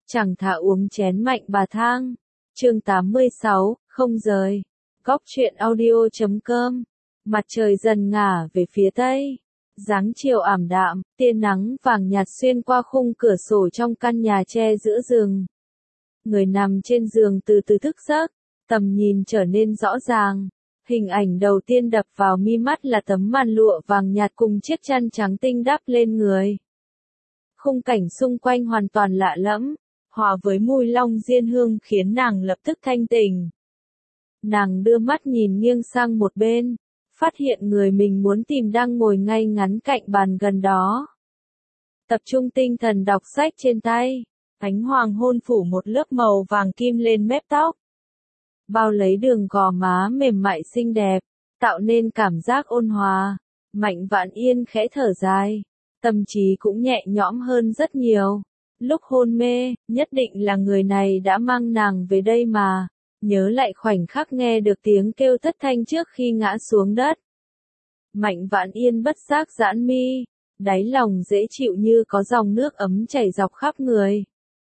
chẳng thà uống chén mạnh bà thang. Chương 86, không rời. Góc truyện audio.com. Mặt trời dần ngả về phía tây. Dáng chiều ảm đạm, tia nắng vàng nhạt xuyên qua khung cửa sổ trong căn nhà tre giữa rừng. Người nằm trên giường từ từ thức giấc, tầm nhìn trở nên rõ ràng. Hình ảnh đầu tiên đập vào mi mắt là tấm màn lụa vàng nhạt cùng chiếc chăn trắng tinh đắp lên người. Khung cảnh xung quanh hoàn toàn lạ lẫm, hòa với mùi long diên hương khiến nàng lập tức thanh tỉnh. Nàng đưa mắt nhìn nghiêng sang một bên, phát hiện người mình muốn tìm đang ngồi ngay ngắn cạnh bàn gần đó. Tập trung tinh thần đọc sách trên tay, ánh hoàng hôn phủ một lớp màu vàng kim lên mép tóc. Bao lấy đường gò má mềm mại xinh đẹp, tạo nên cảm giác ôn hòa. Mạnh Vãn Yên khẽ thở dài, tâm trí cũng nhẹ nhõm hơn rất nhiều. Lúc hôn mê, nhất định là người này đã mang nàng về đây mà. Nhớ lại khoảnh khắc nghe được tiếng kêu thất thanh trước khi ngã xuống đất. Mạnh Vãn Yên bất giác giãn mi, đáy lòng dễ chịu như có dòng nước ấm chảy dọc khắp người.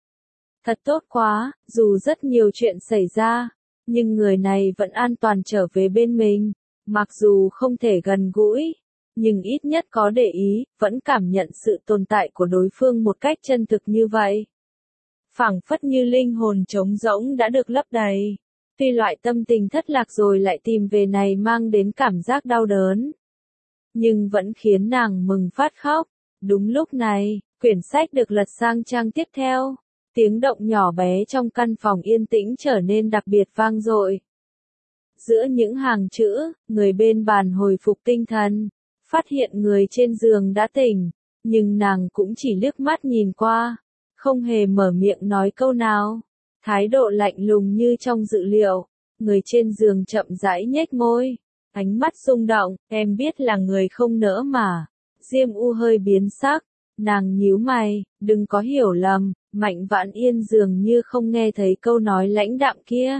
Thật tốt quá, dù rất nhiều chuyện xảy ra, nhưng người này vẫn an toàn trở về bên mình. Mặc dù không thể gần gũi, nhưng ít nhất có để ý, vẫn cảm nhận sự tồn tại của đối phương một cách chân thực như vậy. Phảng phất như linh hồn trống rỗng đã được lấp đầy. Tuy loại tâm tình thất lạc rồi lại tìm về này mang đến cảm giác đau đớn, nhưng vẫn khiến nàng mừng phát khóc. Đúng lúc này, quyển sách được lật sang trang tiếp theo. Tiếng động nhỏ bé trong căn phòng yên tĩnh trở nên đặc biệt vang dội. Giữa những hàng chữ, người bên bàn hồi phục tinh thần, phát hiện người trên giường đã tỉnh, nhưng nàng cũng chỉ liếc mắt nhìn qua, không hề mở miệng nói câu nào. Thái độ lạnh lùng như trong dự liệu, người trên giường chậm rãi nhếch môi, ánh mắt rung động, em biết là người không nỡ mà. Diêm U hơi biến sắc, nàng nhíu mày, đừng có hiểu lầm. Mạnh Vãn Yên dường như không nghe thấy câu nói lãnh đạm kia.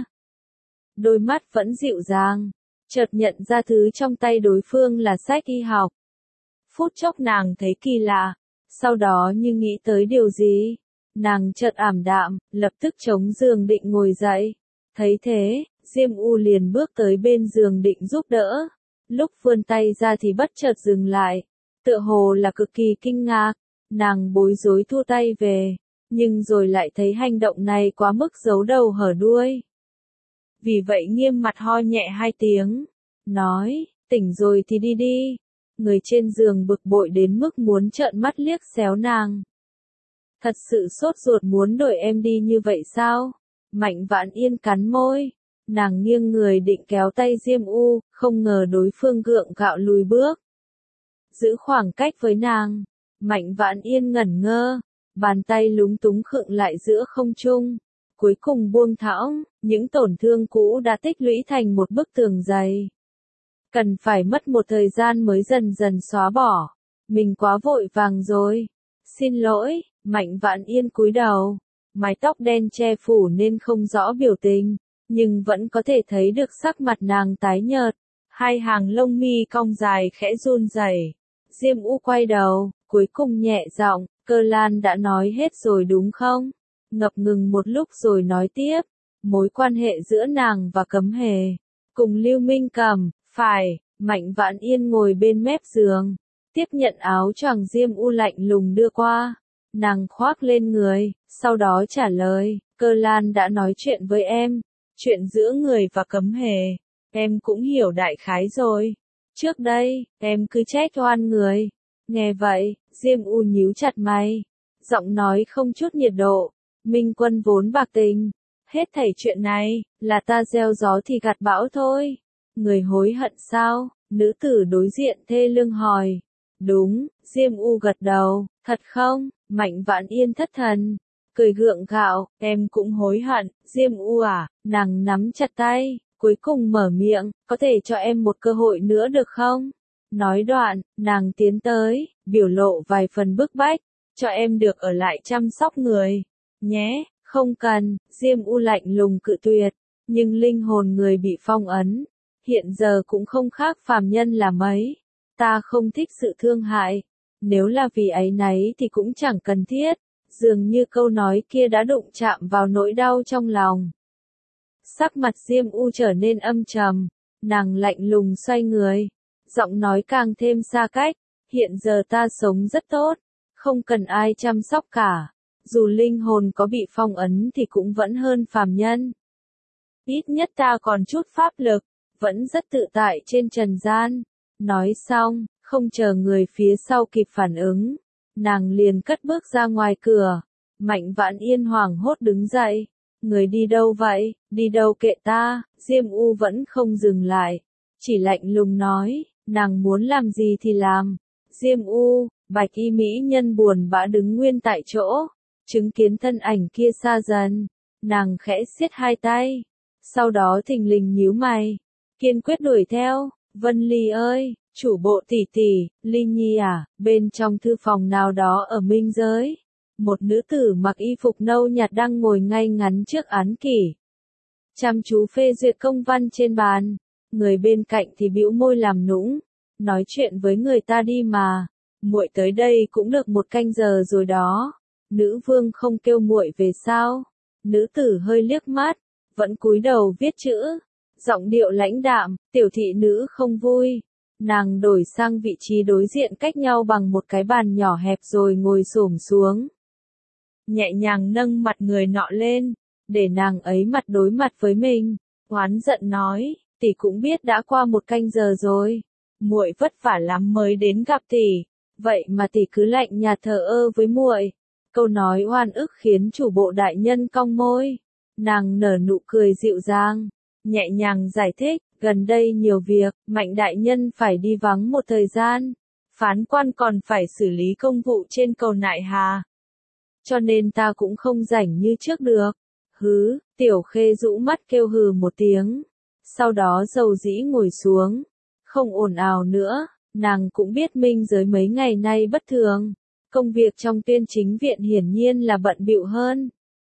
Đôi mắt vẫn dịu dàng, chợt nhận ra thứ trong tay đối phương là sách y học. Phút chốc nàng thấy kỳ lạ, sau đó như nghĩ tới điều gì, nàng chợt ảm đạm, lập tức chống giường định ngồi dậy. Thấy thế, Diêm U liền bước tới bên giường định giúp đỡ. Lúc vươn tay ra thì bất chợt dừng lại, tựa hồ là cực kỳ kinh ngạc. Nàng bối rối thu tay về, nhưng rồi lại thấy hành động này quá mức giấu đầu hở đuôi. Vì vậy nghiêm mặt ho nhẹ 2 tiếng, nói, tỉnh rồi thì đi đi. Người trên giường bực bội đến mức muốn trợn mắt liếc xéo nàng. Thật sự sốt ruột muốn đuổi em đi như vậy sao? Mạnh Vãn Yên cắn môi, nàng nghiêng người định kéo tay Diêm U, không ngờ đối phương gượng gạo lùi bước. Giữ khoảng cách với nàng, Mạnh Vãn Yên ngẩn ngơ, bàn tay lúng túng khựng lại giữa không trung, cuối cùng buông thõng, những tổn thương cũ đã tích lũy thành một bức tường dày. Cần phải mất một thời gian mới dần dần xóa bỏ. Mình quá vội vàng rồi. Xin lỗi. Mạnh Vãn Yên cúi đầu, mái tóc đen che phủ nên không rõ biểu tình, nhưng vẫn có thể thấy được sắc mặt nàng tái nhợt, 2 hàng lông mi cong dài khẽ run rẩy. Diêm U quay đầu, cuối cùng nhẹ giọng, Cơ Lan đã nói hết rồi đúng không? Ngập ngừng một lúc rồi nói tiếp, mối quan hệ giữa nàng và Cấm Hề, cùng Lưu Minh Cầm, phải. Mạnh Vãn Yên ngồi bên mép giường, tiếp nhận áo choàng Diêm U lạnh lùng đưa qua. Nàng khoác lên người, sau đó trả lời, Cơ Lan đã nói chuyện với em, chuyện giữa người và Cấm Hề, em cũng hiểu đại khái rồi. Trước đây, em cứ trách oan người. Nghe vậy, Diêm U nhíu chặt mày, giọng nói không chút nhiệt độ, Minh Quân vốn bạc tình, hết thảy chuyện này, là ta gieo gió thì gặt bão thôi. Người hối hận sao? Nữ tử đối diện thê lương hỏi. Đúng, Diêm U gật đầu, thật không? Mạnh Vãn Yên thất thần, cười gượng gạo, em cũng hối hận. Diêm U à? Nàng nắm chặt tay, cuối cùng mở miệng, có thể cho em một cơ hội nữa được không? Nói đoạn, nàng tiến tới, biểu lộ vài phần bức bách, cho em được ở lại chăm sóc người, nhé. Không cần. Diêm U lạnh lùng cự tuyệt, nhưng linh hồn người bị phong ấn, hiện giờ cũng không khác phàm nhân là mấy. Ta không thích sự thương hại, nếu là vì áy náy thì cũng chẳng cần thiết. Dường như câu nói kia đã đụng chạm vào nỗi đau trong lòng. Sắc mặt Diêm U trở nên âm trầm, nàng lạnh lùng xoay người, giọng nói càng thêm xa cách, hiện giờ ta sống rất tốt, không cần ai chăm sóc cả, dù linh hồn có bị phong ấn thì cũng vẫn hơn phàm nhân. Ít nhất ta còn chút pháp lực, vẫn rất tự tại trên trần gian. Nói xong, không chờ người phía sau kịp phản ứng, nàng liền cất bước ra ngoài cửa. Mạnh Vãn Yên hoảng hốt đứng dậy. Người đi đâu vậy, đi đâu kệ ta, Diêm U vẫn không dừng lại. Chỉ lạnh lùng nói, nàng muốn làm gì thì làm. Diêm U, bạch y mỹ nhân buồn bã đứng nguyên tại chỗ. Chứng kiến thân ảnh kia xa dần, nàng khẽ siết hai tay. Sau đó thình lình nhíu mày, kiên quyết đuổi theo. Vân Ly ơi, chủ bộ tỷ tỷ, Ly Nhi à, bên trong thư phòng nào đó ở Minh Giới. Một nữ tử mặc y phục nâu nhạt đang ngồi ngay ngắn trước án kỷ. Chăm chú phê duyệt công văn trên bàn. Người bên cạnh thì bĩu môi làm nũng. Nói chuyện với người ta đi mà. Muội tới đây cũng được 1 canh giờ rồi đó. Nữ vương không kêu muội về sao? Nữ tử hơi liếc mắt, vẫn cúi đầu viết chữ. Giọng điệu lãnh đạm, tiểu thị nữ không vui. Nàng đổi sang vị trí đối diện cách nhau bằng một cái bàn nhỏ hẹp rồi ngồi xổm xuống. Nhẹ nhàng nâng mặt người nọ lên, để nàng ấy mặt đối mặt với mình. Oán giận nói, tỷ cũng biết đã qua 1 canh giờ rồi. Muội vất vả lắm mới đến gặp tỷ. Vậy mà tỷ cứ lạnh nhạt thờ ơ với muội. Câu nói oan ức khiến chủ bộ đại nhân cong môi. Nàng nở nụ cười dịu dàng, nhẹ nhàng giải thích, gần đây nhiều việc, Mạnh đại nhân phải đi vắng một thời gian. Phán quan còn phải xử lý công vụ trên cầu Nại Hà. Cho nên ta cũng không rảnh như trước được. Hứ, Tiểu Khê rũ mắt kêu hừ một tiếng. Sau đó dầu dĩ ngồi xuống. Không ồn ào nữa, nàng cũng biết Minh Giới mấy ngày nay bất thường. Công việc trong Tuyên Chính Viện hiển nhiên là bận bịu hơn.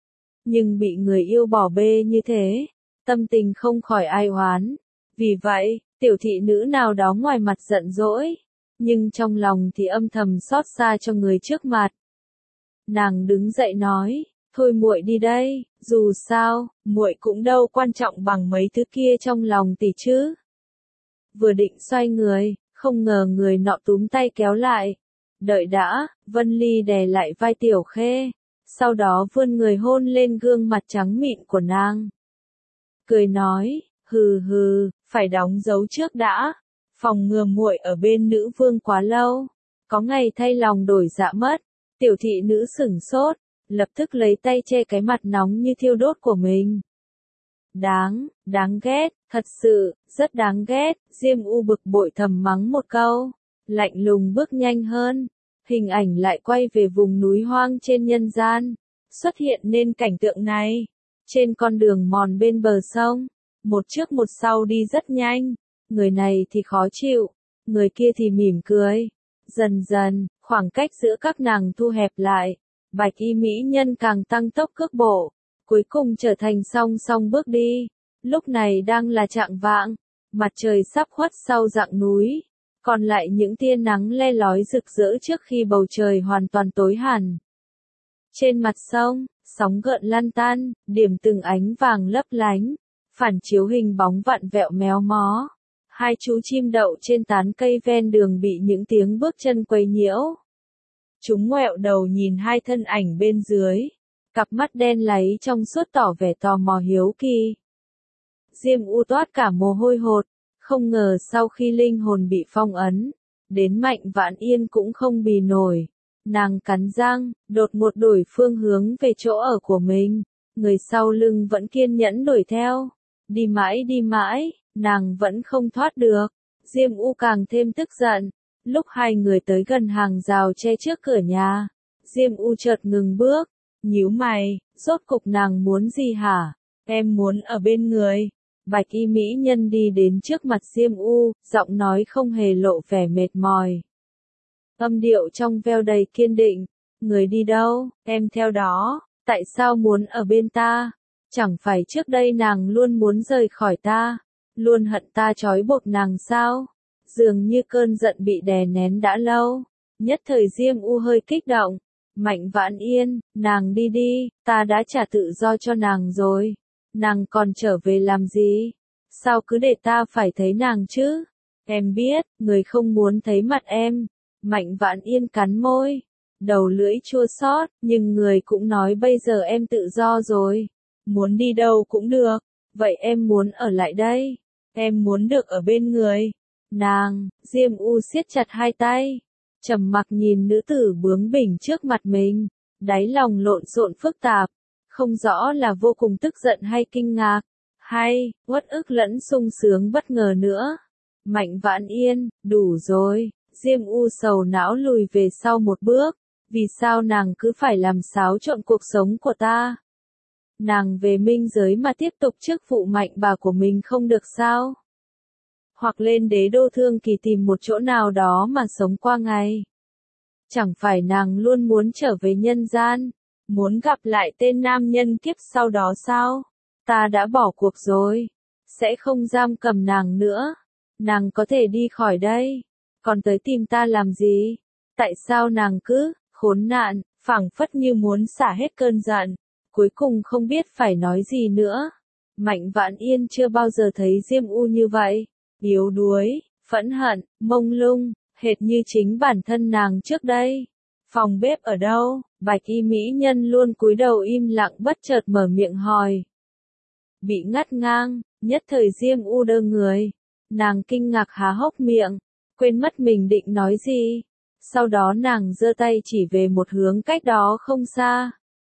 Nhưng bị người yêu bỏ bê như thế, tâm tình không khỏi ai oán. Vì vậy, tiểu thị nữ nào đó ngoài mặt giận dỗi, nhưng trong lòng thì âm thầm xót xa cho người trước mặt. Nàng đứng dậy nói, thôi muội đi đây, dù sao, muội cũng đâu quan trọng bằng mấy thứ kia trong lòng tỷ chứ. Vừa định xoay người, không ngờ người nọ túm tay kéo lại. Đợi đã, Vân Ly đè lại vai Tiểu Khê, sau đó vươn người hôn lên gương mặt trắng mịn của nàng. Cười nói, hừ hừ, phải đóng dấu trước đã, phòng ngừa muội ở bên nữ vương quá lâu, có ngày thay lòng đổi dạ mất. Tiểu thị nữ sửng sốt, lập tức lấy tay che cái mặt nóng như thiêu đốt của mình. Đáng ghét, thật sự, rất đáng ghét. Diêm U bực bội thầm mắng một câu, lạnh lùng bước nhanh hơn. Hình ảnh lại quay về vùng núi hoang trên nhân gian, xuất hiện nên cảnh tượng này. Trên con đường mòn bên bờ sông, một trước một sau đi rất nhanh, người này thì khó chịu, người kia thì mỉm cười. Dần dần, khoảng cách giữa các nàng thu hẹp lại, bạch y mỹ nhân càng tăng tốc cước bộ, cuối cùng trở thành song song bước đi. Lúc này đang là chạng vạng, mặt trời sắp khuất sau rặng núi, còn lại những tia nắng le lói rực rỡ trước khi bầu trời hoàn toàn tối hẳn. Trên mặt sông, sóng gợn lăn tăn, điểm từng ánh vàng lấp lánh, phản chiếu hình bóng vặn vẹo méo mó. Hai chú chim đậu trên tán cây ven đường bị những tiếng bước chân quấy nhiễu. Chúng ngoẹo đầu nhìn hai thân ảnh bên dưới, cặp mắt đen láy trong suốt tỏ vẻ tò mò hiếu kỳ. Diêm U toát cả mồ hôi hột, không ngờ sau khi linh hồn bị phong ấn, đến Mạnh Vãn Yên cũng không bì nổi. Nàng cắn răng, đột ngột đổi phương hướng về chỗ ở của mình, người sau lưng vẫn kiên nhẫn đuổi theo. Đi mãi, nàng vẫn không thoát được. Diêm U càng thêm tức giận. Lúc hai người tới gần hàng rào che trước cửa nhà, Diêm U chợt ngừng bước, nhíu mày, rốt cục nàng muốn gì hả? Em muốn ở bên người. Bạch y mỹ nhân đi đến trước mặt Diêm U, giọng nói không hề lộ vẻ mệt mỏi. Âm điệu trong veo đầy kiên định. Người đi đâu, em theo đó. Tại sao muốn ở bên ta? Chẳng phải trước đây nàng luôn muốn rời khỏi ta, luôn hận ta trói buộc nàng sao? Dường như cơn giận bị đè nén đã lâu, nhất thời Diêm U hơi kích động, Mạnh Vãn Yên, nàng đi đi, ta đã trả tự do cho nàng rồi. Nàng còn trở về làm gì? Sao cứ để ta phải thấy nàng chứ? Em biết, người không muốn thấy mặt em. Mạnh Vãn Yên cắn môi, đầu lưỡi chua xót, nhưng người cũng nói bây giờ em tự do rồi. Muốn đi đâu cũng được. Vậy em muốn ở lại đây. Em muốn được ở bên người. Nàng, Diêm U siết chặt hai tay. Trầm mặc nhìn nữ tử bướng bỉnh trước mặt mình. Đáy lòng lộn xộn phức tạp. Không rõ là vô cùng tức giận hay kinh ngạc. Hay, uất ức lẫn sung sướng bất ngờ nữa. Mạnh Vãn Yên, đủ rồi. Diêm U sầu não lùi về sau một bước. Vì sao nàng cứ phải làm xáo trộn cuộc sống của ta? Nàng về minh giới mà tiếp tục chức vụ mạnh bà của mình không được sao? Hoặc lên đế đô Thương Kỳ tìm một chỗ nào đó mà sống qua ngày. Chẳng phải nàng luôn muốn trở về nhân gian, muốn gặp lại tên nam nhân kiếp sau đó sao? Ta đã bỏ cuộc rồi, sẽ không giam cầm nàng nữa. Nàng có thể đi khỏi đây, còn tới tìm ta làm gì? Tại sao nàng cứ, khốn nạn, phảng phất như muốn xả hết cơn giận, cuối cùng không biết phải nói gì nữa. Mạnh Vãn Yên chưa bao giờ thấy Diêm U như vậy, yếu đuối, phẫn hận, mông lung, hệt như chính bản thân nàng trước đây. Phòng bếp ở đâu? Bạch y mỹ nhân luôn cúi đầu im lặng bất chợt mở miệng hỏi. Bị ngắt ngang, nhất thời Diêm U đơ người. Nàng kinh ngạc há hốc miệng, quên mất mình định nói gì. Sau đó nàng giơ tay chỉ về một hướng cách đó không xa.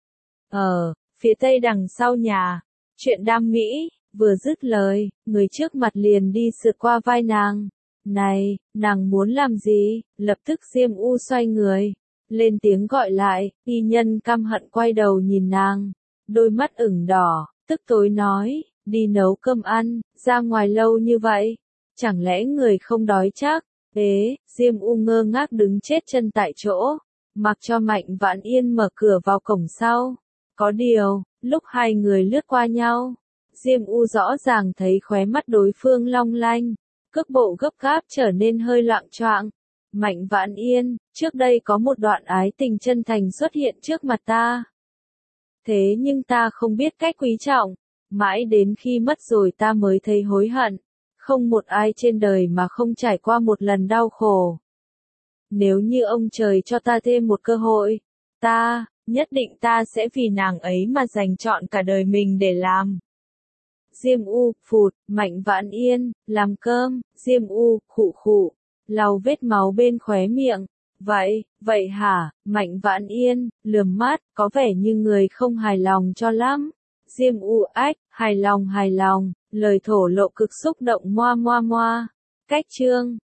Phía tây đằng sau nhà. Chuyện đam mỹ, vừa dứt lời, người trước mặt liền đi sượt qua vai nàng. Này, nàng muốn làm gì? Lập tức Diêm U xoay người, lên tiếng gọi lại, y nhân căm hận quay đầu nhìn nàng, đôi mắt ửng đỏ, tức tối nói, đi nấu cơm ăn, ra ngoài lâu như vậy, chẳng lẽ người không đói chắc? Diêm U ngơ ngác đứng chết chân tại chỗ, mặc cho Mạnh Vãn Yên mở cửa vào cổng sau. Có điều, lúc hai người lướt qua nhau, Diêm U rõ ràng thấy khóe mắt đối phương long lanh, cước bộ gấp gáp trở nên hơi loạng choạng. Mạnh Vãn Yên, trước đây có một đoạn ái tình chân thành xuất hiện trước mặt ta. Thế nhưng ta không biết cách quý trọng, mãi đến khi mất rồi ta mới thấy hối hận. Không một ai trên đời mà không trải qua một lần đau khổ. Nếu như ông trời cho ta thêm một cơ hội, nhất định ta sẽ vì nàng ấy mà dành trọn cả đời mình để làm. Diêm U, phụt, Mạnh Vãn Yên, làm cơm, Diêm U, khụ khụ, lau vết máu bên khóe miệng. Vậy hả, Mạnh Vãn Yên, lườm mắt, có vẻ như người không hài lòng cho lắm. Diêm U ách, hài lòng, lời thổ lộ cực xúc động moa moa moa. Cách chương